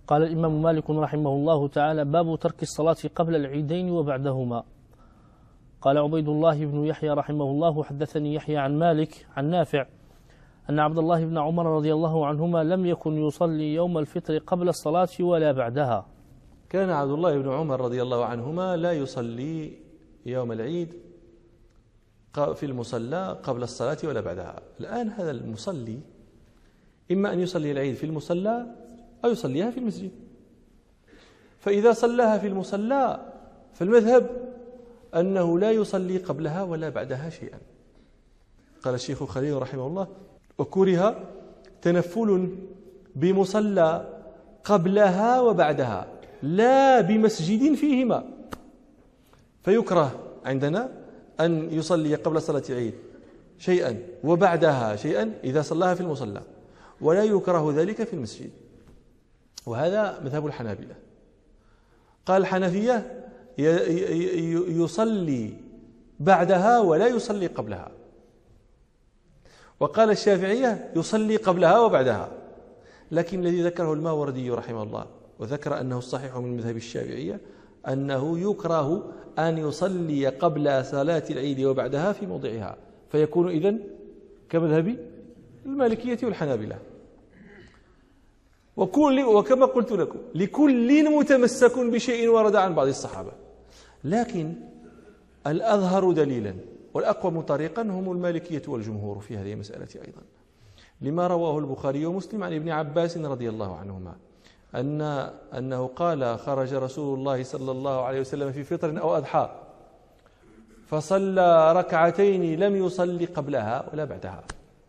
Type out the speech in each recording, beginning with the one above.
قال الإمام مالك رحمه الله تعالى: باب ترك الصلاة قبل العيدين وبعدهما. قال عبيد الله بن يحيى رحمه الله: حدثني يحيى عن مالك عن نافع أن عبد الله بن عمر رضي الله عنهما لم يكن يصلي يوم الفطر قبل الصلاة ولا بعدها. كان عبد الله بن عمر رضي الله عنهما لا يصلي يوم العيد في المصلى قبل الصلاة ولا بعدها. الآن هذا المصلي إما أن يصلي العيد في المصلى أو يصليها في المسجد، فإذا صلاها في المصلى فالمذهب أنه لا يصلي قبلها ولا بعدها شيئا. قال الشيخ خليل رحمه الله: وكره تنفل بمصلى قبلها وبعدها لا بمسجد فيهما، فيكره عندنا أن يصلي قبل صلاة العيد شيئا وبعدها شيئا إذا صلاها في المصلى، ولا يكره ذلك في المسجد، وهذا مذهب الحنابلة. قال الحنفية: يصلي بعدها ولا يصلي قبلها. وقال الشافعية: يصلي قبلها وبعدها. لكن الذي ذكره الماوردي رحمه الله وذكر أنه الصحيح من مذهب الشافعية أنه يكره أن يصلي قبل صلاة العيد وبعدها في موضعها، فيكون إذن كمذهب المالكية والحنابلة. وكما قلت لكم لكل متمسك بشيء ورد عن بعض الصحابة، لكن الأظهر دليلا والأقوم طريقا هم المالكية والجمهور في هذه المسألة أيضا، لما رواه البخاري ومسلم عن ابن عباس رضي الله عنهما أنه قال: خرج رسول الله صلى الله عليه وسلم في فطر أو أضحى فصلى ركعتين لم يصلي قبلها ولا بعدها.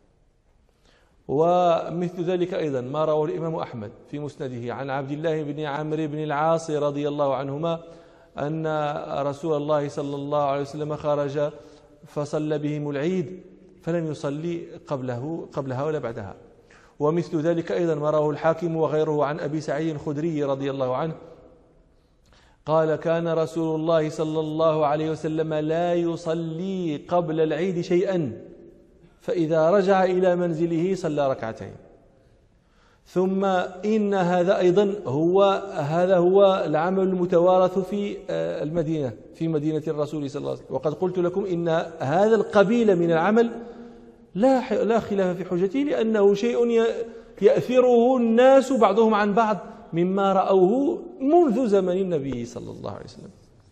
ومثل ذلك أيضا ما رواه الإمام أحمد في مسنده عن عبد الله بن عمرو بن العاص رضي الله عنهما أن رسول الله صلى الله عليه وسلم خرج فصلى بهم العيد فلم يصلي قبلها ولا بعدها. ومثل ذلك أيضا ما رواه الحاكم وغيره عن أبي سعيد الخدري رضي الله عنه قال: كان رسول الله صلى الله عليه وسلم لا يصلي قبل العيد شيئا، فإذا رجع إلى منزله صلى ركعتين. ثم إن هذا أيضا هو العمل المتوارث في المدينة، في مدينة الرسول صلى الله عليه وسلم. وقد قلت لكم إن هذا القبيل من العمل لا خلاف في حجته، لأنه شيء يأثره الناس بعضهم عن بعض مما رأوه منذ زمن النبي صلى الله عليه وسلم.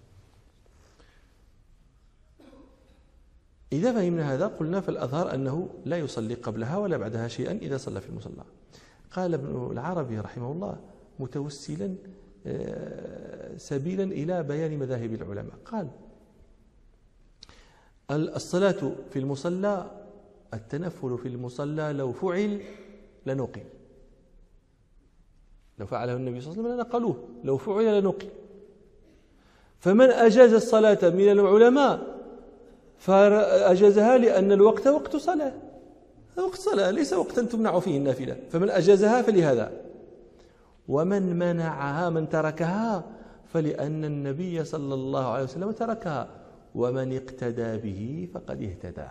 إذا فهمنا هذا قلنا فالأظهر أنه لا يصلي قبلها ولا بعدها شيئا إذا صلى في المصلى. قال ابن العربي رحمه الله متوسلا سبيلا إلى بيان مذاهب العلماء، قال: الصلاة في المصلى، التنفل في المصلى لو فعل لنقل، لو فعله النبي صلى الله عليه وسلم لنقلوه، لو فعل لنقل. فمن أجاز الصلاة من العلماء فأجازها لأن الوقت وقت صلاة، وقت صلاة ليس وقتا تمنع فيه النافلة، فمن أجازها فلهذا. ومن منعها، من تركها، فلأن النبي صلى الله عليه وسلم تركها، ومن اقتدى به فقد اهتدى.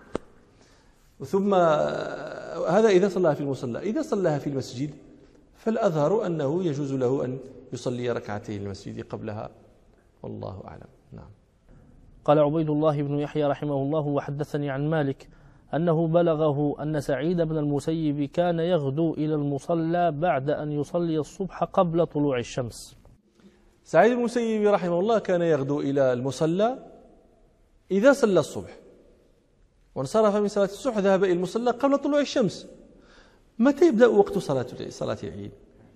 ثم هذا إذا صلىها في المصلى. إذا صلىها في المسجد فالأظهر أنه يجوز له أن يصلي ركعتين المسجد قبلها، والله أعلم. نعم. قال عبيد الله بن يحيى رحمه الله: وحدثني عن مالك أنه بلغه أن سعيد بن المسيب كان يغدو إلى المصلى بعد أن يصلي الصبح قبل طلوع الشمس. سعيد بن المسيب رحمه الله كان يغدو إلى المصلى إذا صلى الصبح وانصرف من صلاة الصبح ذهب إلى المصلى قبل طلوع الشمس. متى يبدأ وقت صلاة العيد؟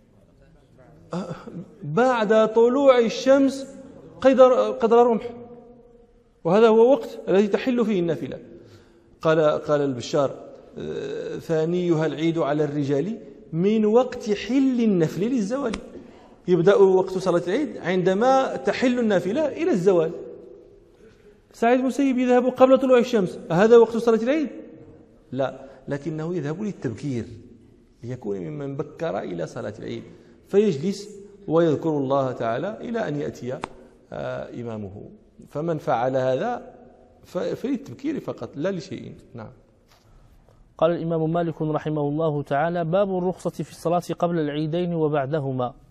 بعد طلوع الشمس قدر رمح، وهذا هو وقت الذي تحل فيه النافلة. قال البشار: ثانيها العيد على الرجال من وقت حل النفل للزوال. يبدأ وقت صلاة العيد عندما تحل النافلة إلى الزوال. سعيد بن المسيب يذهب قبل طلوع الشمس، هذا وقت صلاة العيد؟ لا، لكنه يذهب للتبكير ليكون ممن بكر إلى صلاة العيد، فيجلس ويذكر الله تعالى إلى أن يأتي إمامه. فمن فعل هذا فللتبكير فقط لا لشيء. نعم. قال الإمام مالك رحمه الله تعالى: باب الرخصة في الصلاة قبل العيدين وبعدهما.